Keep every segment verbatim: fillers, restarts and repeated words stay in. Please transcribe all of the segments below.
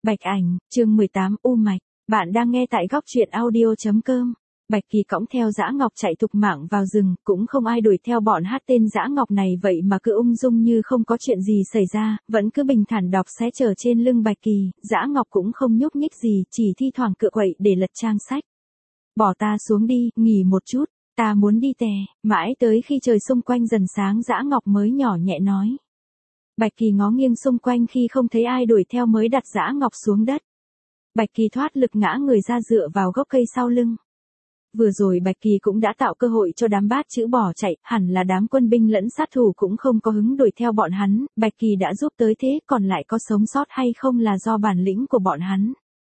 Bạch Ảnh, chương mười tám, U Mạch. Bạn đang nghe tại góc truyện audio chấm com. Bạch Kỳ cõng theo Dã Ngọc chạy thục mạng vào rừng, cũng không ai đuổi theo bọn hát tên Dã Ngọc này vậy mà cứ ung dung như không có chuyện gì xảy ra, vẫn cứ bình thản đọc xé chở trên lưng Bạch Kỳ. Dã Ngọc cũng không nhúc nhích gì, chỉ thi thoảng cựa quậy để lật trang sách. Bỏ ta xuống đi, nghỉ một chút, ta muốn đi tè. Mãi tới khi trời xung quanh dần sáng Dã Ngọc mới nhỏ nhẹ nói. Bạch Kỳ ngó nghiêng xung quanh khi không thấy ai đuổi theo mới đặt Dã Ngọc xuống đất. Bạch Kỳ thoát lực ngã người ra dựa vào gốc cây sau lưng. Vừa rồi Bạch Kỳ cũng đã tạo cơ hội cho đám bát chữ bỏ chạy, hẳn là đám quân binh lẫn sát thủ cũng không có hứng đuổi theo bọn hắn, Bạch Kỳ đã giúp tới thế, còn lại có sống sót hay không là do bản lĩnh của bọn hắn.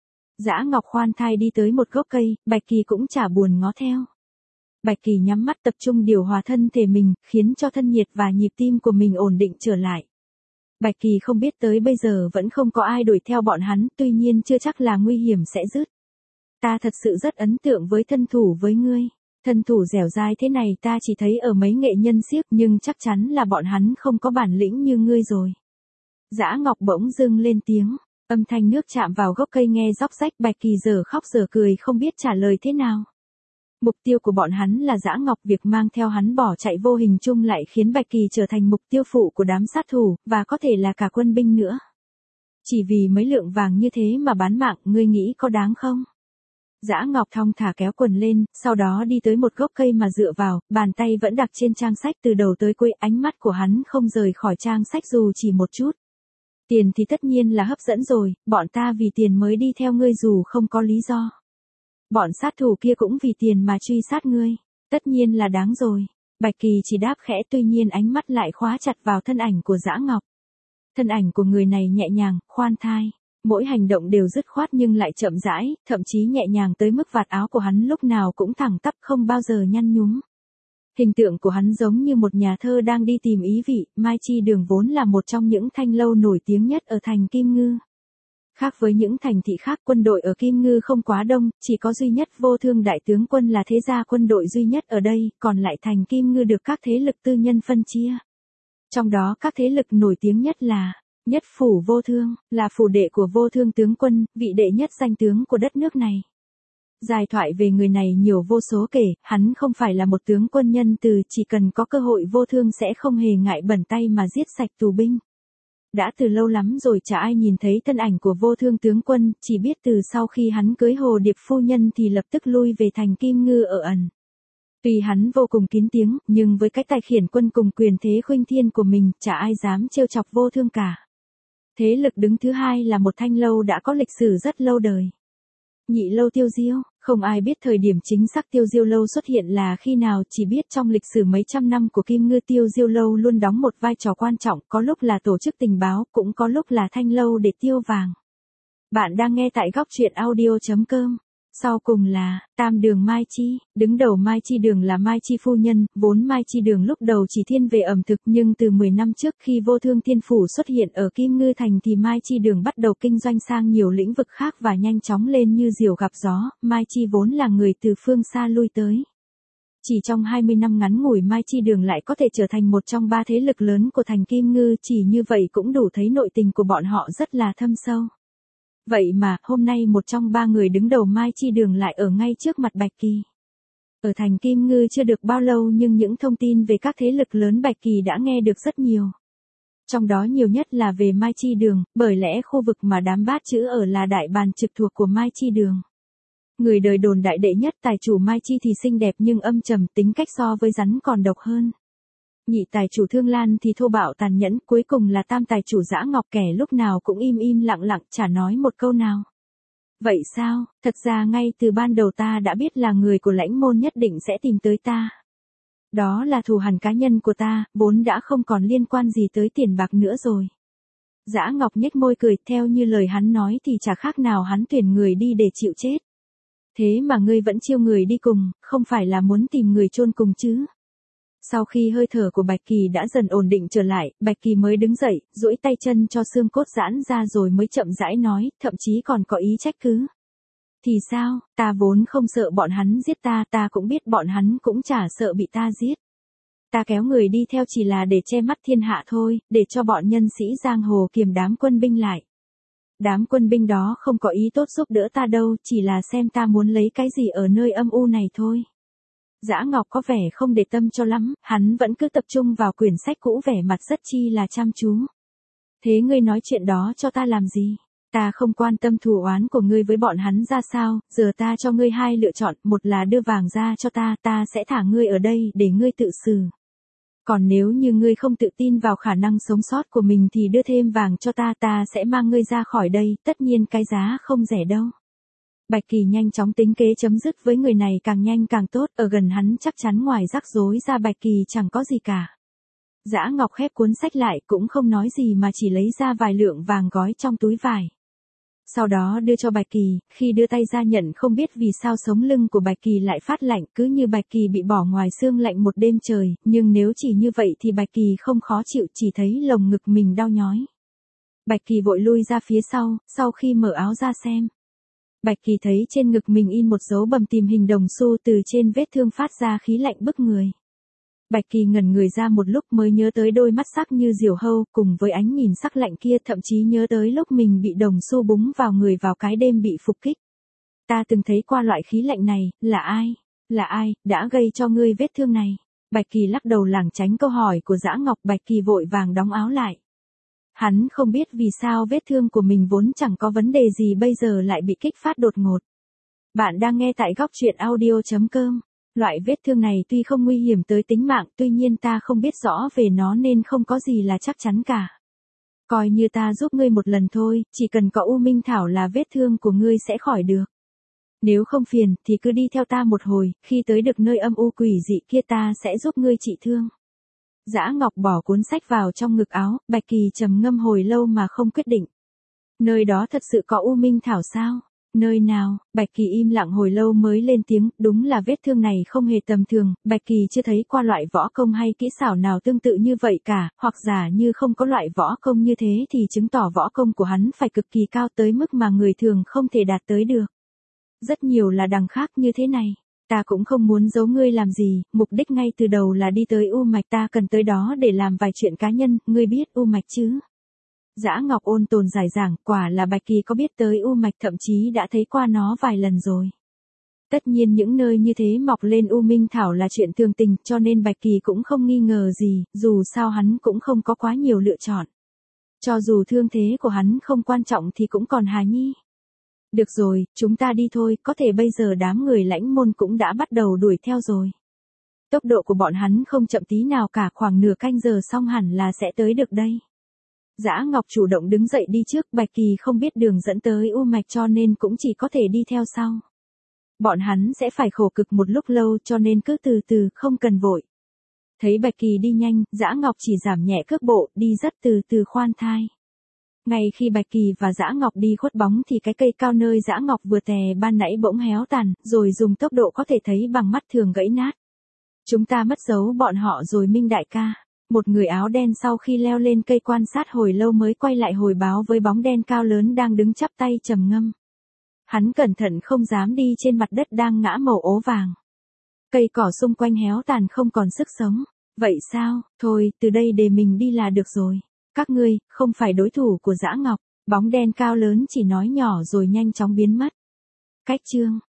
Dã Ngọc khoan thai đi tới một gốc cây, Bạch Kỳ cũng chả buồn ngó theo. Bạch Kỳ nhắm mắt tập trung điều hòa thân thể mình, khiến cho thân nhiệt và nhịp tim của mình ổn định trở lại. Bạch Kỳ không biết tới bây giờ vẫn không có ai đuổi theo bọn hắn, tuy nhiên chưa chắc là nguy hiểm sẽ dứt. Ta thật sự rất ấn tượng với thân thủ với ngươi. Thân thủ dẻo dai thế này ta chỉ thấy ở mấy nghệ nhân xiếc, nhưng chắc chắn là bọn hắn không có bản lĩnh như ngươi rồi. Dã Ngọc bỗng dưng lên tiếng, âm thanh nước chạm vào gốc cây nghe róc rách. Bạch Kỳ giờ khóc giờ cười không biết trả lời thế nào. Mục tiêu của bọn hắn là Dã Ngọc, việc mang theo hắn bỏ chạy vô hình chung lại khiến Bạch Kỳ trở thành mục tiêu phụ của đám sát thủ, và có thể là cả quân binh nữa. Chỉ vì mấy lượng vàng như thế mà bán mạng, ngươi nghĩ có đáng không? Dã Ngọc thong thả kéo quần lên, sau đó đi tới một gốc cây mà dựa vào, bàn tay vẫn đặt trên trang sách từ đầu tới cuối, ánh mắt của hắn không rời khỏi trang sách dù chỉ một chút. Tiền thì tất nhiên là hấp dẫn rồi, bọn ta vì tiền mới đi theo ngươi dù không có lý do. Bọn sát thủ kia cũng vì tiền mà truy sát ngươi, tất nhiên là đáng rồi. Bạch Kỳ chỉ đáp khẽ, tuy nhiên ánh mắt lại khóa chặt vào thân ảnh của Dã Ngọc. Thân ảnh của người này nhẹ nhàng, khoan thai, mỗi hành động đều dứt khoát nhưng lại chậm rãi, thậm chí nhẹ nhàng tới mức vạt áo của hắn lúc nào cũng thẳng tắp không bao giờ nhăn nhúm. Hình tượng của hắn giống như một nhà thơ đang đi tìm ý vị. Mai Chi Đường vốn là một trong những thanh lâu nổi tiếng nhất ở thành Kim Ngư. Khác với những thành thị khác, quân đội ở Kim Ngư không quá đông, chỉ có duy nhất Vô Thương đại tướng quân là thế gia quân đội duy nhất ở đây, còn lại thành Kim Ngư được các thế lực tư nhân phân chia. Trong đó các thế lực nổi tiếng nhất là Nhất Phủ Vô Thương, là phủ đệ của Vô Thương tướng quân, vị đệ nhất danh tướng của đất nước này. Dài thoại về người này nhiều vô số kể, hắn không phải là một tướng quân nhân từ, chỉ cần có cơ hội Vô Thương sẽ không hề ngại bẩn tay mà giết sạch tù binh. Đã từ lâu lắm rồi chả ai nhìn thấy thân ảnh của Vô Thương tướng quân, chỉ biết từ sau khi hắn cưới Hồ Điệp phu nhân thì lập tức lui về thành Kim Ngư ở ẩn. Tuy hắn vô cùng kín tiếng, nhưng với cái tài khiển quân cùng quyền thế khuynh thiên của mình, chả ai dám trêu chọc Vô Thương cả. Thế lực đứng thứ hai là một thanh lâu đã có lịch sử rất lâu đời. Nhị lâu Tiêu Diêu, không ai biết thời điểm chính xác Tiêu Diêu lâu xuất hiện là khi nào, chỉ biết trong lịch sử mấy trăm năm của Kim Ngư Tiêu Diêu lâu luôn đóng một vai trò quan trọng, có lúc là tổ chức tình báo, cũng có lúc là thanh lâu để tiêu vàng. Bạn đang nghe tại góc truyện audio chấm com. Sau cùng là Tam Đường Mai Chi, đứng đầu Mai Chi Đường là Mai Chi phu nhân. Vốn Mai Chi Đường lúc đầu chỉ thiên về ẩm thực, nhưng từ mười năm trước khi Vô Thương Thiên Phủ xuất hiện ở Kim Ngư Thành thì Mai Chi Đường bắt đầu kinh doanh sang nhiều lĩnh vực khác và nhanh chóng lên như diều gặp gió. Mai Chi vốn là người từ phương xa lui tới. Chỉ trong hai mươi năm ngắn ngủi Mai Chi Đường lại có thể trở thành một trong ba thế lực lớn của thành Kim Ngư, chỉ như vậy cũng đủ thấy nội tình của bọn họ rất là thâm sâu. Vậy mà, hôm nay một trong ba người đứng đầu Mai Chi Đường lại ở ngay trước mặt Bạch Kỳ. Ở thành Kim Ngư chưa được bao lâu nhưng những thông tin về các thế lực lớn Bạch Kỳ đã nghe được rất nhiều. Trong đó nhiều nhất là về Mai Chi Đường, bởi lẽ khu vực mà đám bát chữ ở là đại bàn trực thuộc của Mai Chi Đường. Người đời đồn đại đệ nhất tài chủ Mai Chi thì xinh đẹp nhưng âm trầm, tính cách so với rắn còn độc hơn. Nhị tài chủ Thương Lan thì thô bạo tàn nhẫn, cuối cùng là tam tài chủ Dã Ngọc, kẻ lúc nào cũng im im lặng lặng, chả nói một câu nào. Vậy sao, thật ra ngay từ ban đầu ta đã biết là người của Lãnh Môn nhất định sẽ tìm tới ta. Đó là thù hằn cá nhân của ta, vốn đã không còn liên quan gì tới tiền bạc nữa rồi. Dã Ngọc nhếch môi cười, theo như lời hắn nói thì chả khác nào hắn tuyển người đi để chịu chết. Thế mà ngươi vẫn chiêu người đi cùng, không phải là muốn tìm người chôn cùng chứ? Sau khi hơi thở của Bạch Kỳ đã dần ổn định trở lại, Bạch Kỳ mới đứng dậy, duỗi tay chân cho xương cốt giãn ra rồi mới chậm rãi nói, thậm chí còn có ý trách cứ. Thì sao, ta vốn không sợ bọn hắn giết ta, ta cũng biết bọn hắn cũng chả sợ bị ta giết. Ta kéo người đi theo chỉ là để che mắt thiên hạ thôi, để cho bọn nhân sĩ giang hồ kiềm đám quân binh lại. Đám quân binh đó không có ý tốt giúp đỡ ta đâu, chỉ là xem ta muốn lấy cái gì ở nơi âm u này thôi. Dã Ngọc có vẻ không để tâm cho lắm, hắn vẫn cứ tập trung vào quyển sách cũ, vẻ mặt rất chi là chăm chú. Thế ngươi nói chuyện đó cho ta làm gì? Ta không quan tâm thù oán của ngươi với bọn hắn ra sao, giờ ta cho ngươi hai lựa chọn, một là đưa vàng ra cho ta, ta sẽ thả ngươi ở đây để ngươi tự xử. Còn nếu như ngươi không tự tin vào khả năng sống sót của mình thì đưa thêm vàng cho ta, ta sẽ mang ngươi ra khỏi đây, tất nhiên cái giá không rẻ đâu. Bạch Kỳ nhanh chóng tính kế chấm dứt với người này, càng nhanh càng tốt, ở gần hắn chắc chắn ngoài rắc rối ra Bạch Kỳ chẳng có gì cả. Dã Ngọc khép cuốn sách lại, cũng không nói gì mà chỉ lấy ra vài lượng vàng gói trong túi vải. Sau đó đưa cho Bạch Kỳ, khi đưa tay ra nhận không biết vì sao sống lưng của Bạch Kỳ lại phát lạnh, cứ như Bạch Kỳ bị bỏ ngoài xương lạnh một đêm trời, nhưng nếu chỉ như vậy thì Bạch Kỳ không khó chịu, chỉ thấy lồng ngực mình đau nhói. Bạch Kỳ vội lui ra phía sau, sau khi mở áo ra xem. Bạch Kỳ thấy trên ngực mình in một dấu bầm tìm hình đồng xu, từ trên vết thương phát ra khí lạnh bức người. Bạch Kỳ ngẩn người ra một lúc mới nhớ tới đôi mắt sắc như diều hâu, cùng với ánh nhìn sắc lạnh kia, thậm chí nhớ tới lúc mình bị đồng xu búng vào người vào cái đêm bị phục kích. Ta từng thấy qua loại khí lạnh này, là ai? Là ai, đã gây cho ngươi vết thương này? Bạch Kỳ lắc đầu lảng tránh câu hỏi của Dã Ngọc. Bạch Kỳ vội vàng đóng áo lại. Hắn không biết vì sao vết thương của mình vốn chẳng có vấn đề gì bây giờ lại bị kích phát đột ngột. Bạn đang nghe tại góc truyện audio chấm com. Loại vết thương này tuy không nguy hiểm tới tính mạng, tuy nhiên ta không biết rõ về nó nên không có gì là chắc chắn cả. Coi như ta giúp ngươi một lần thôi, chỉ cần có U Minh Thảo là vết thương của ngươi sẽ khỏi được. Nếu không phiền, thì cứ đi theo ta một hồi, khi tới được nơi âm u quỷ dị kia ta sẽ giúp ngươi trị thương. Dã Ngọc bỏ cuốn sách vào trong ngực áo, Bạch Kỳ trầm ngâm hồi lâu mà không quyết định. Nơi đó thật sự có U Minh Thảo sao? Nơi nào? Bạch Kỳ im lặng hồi lâu mới lên tiếng, đúng là vết thương này không hề tầm thường, Bạch Kỳ chưa thấy qua loại võ công hay kỹ xảo nào tương tự như vậy cả, hoặc giả như không có loại võ công như thế thì chứng tỏ võ công của hắn phải cực kỳ cao tới mức mà người thường không thể đạt tới được. Rất nhiều là đằng khác như thế này. Ta cũng không muốn giấu ngươi làm gì, mục đích ngay từ đầu là đi tới U Mạch, ta cần tới đó để làm vài chuyện cá nhân, ngươi biết U Mạch chứ? Dã Ngọc ôn tồn giải giảng, quả là Bạch Kỳ có biết tới U Mạch, thậm chí đã thấy qua nó vài lần rồi. Tất nhiên những nơi như thế mọc lên U Minh Thảo là chuyện thường tình, cho nên Bạch Kỳ cũng không nghi ngờ gì, dù sao hắn cũng không có quá nhiều lựa chọn. Cho dù thương thế của hắn không quan trọng thì cũng còn Hà Nhi. Được rồi, chúng ta đi thôi, có thể bây giờ đám người Lãnh Môn cũng đã bắt đầu đuổi theo rồi. Tốc độ của bọn hắn không chậm tí nào cả, khoảng nửa canh giờ xong hẳn là sẽ tới được đây. Dã Ngọc chủ động đứng dậy đi trước, Bạch Kỳ không biết đường dẫn tới U Mạch cho nên cũng chỉ có thể đi theo sau. Bọn hắn sẽ phải khổ cực một lúc lâu cho nên cứ từ từ, không cần vội. Thấy Bạch Kỳ đi nhanh, Dã Ngọc chỉ giảm nhẹ cước bộ, đi rất từ từ khoan thai. Ngay khi Bạch Kỳ và Dã Ngọc đi khuất bóng thì cái cây cao nơi Dã Ngọc vừa tè ban nãy bỗng héo tàn, rồi dùng tốc độ có thể thấy bằng mắt thường gãy nát. Chúng ta mất dấu bọn họ rồi Minh đại ca. Một người áo đen sau khi leo lên cây quan sát hồi lâu mới quay lại hồi báo với bóng đen cao lớn đang đứng chắp tay trầm ngâm. Hắn cẩn thận không dám đi trên mặt đất đang ngã màu ố vàng. Cây cỏ xung quanh héo tàn không còn sức sống. Vậy sao, thôi, từ đây để mình đi là được rồi. Các ngươi, không phải đối thủ của Dã Ngọc. Bóng đen cao lớn chỉ nói nhỏ rồi nhanh chóng biến mất. Cách chương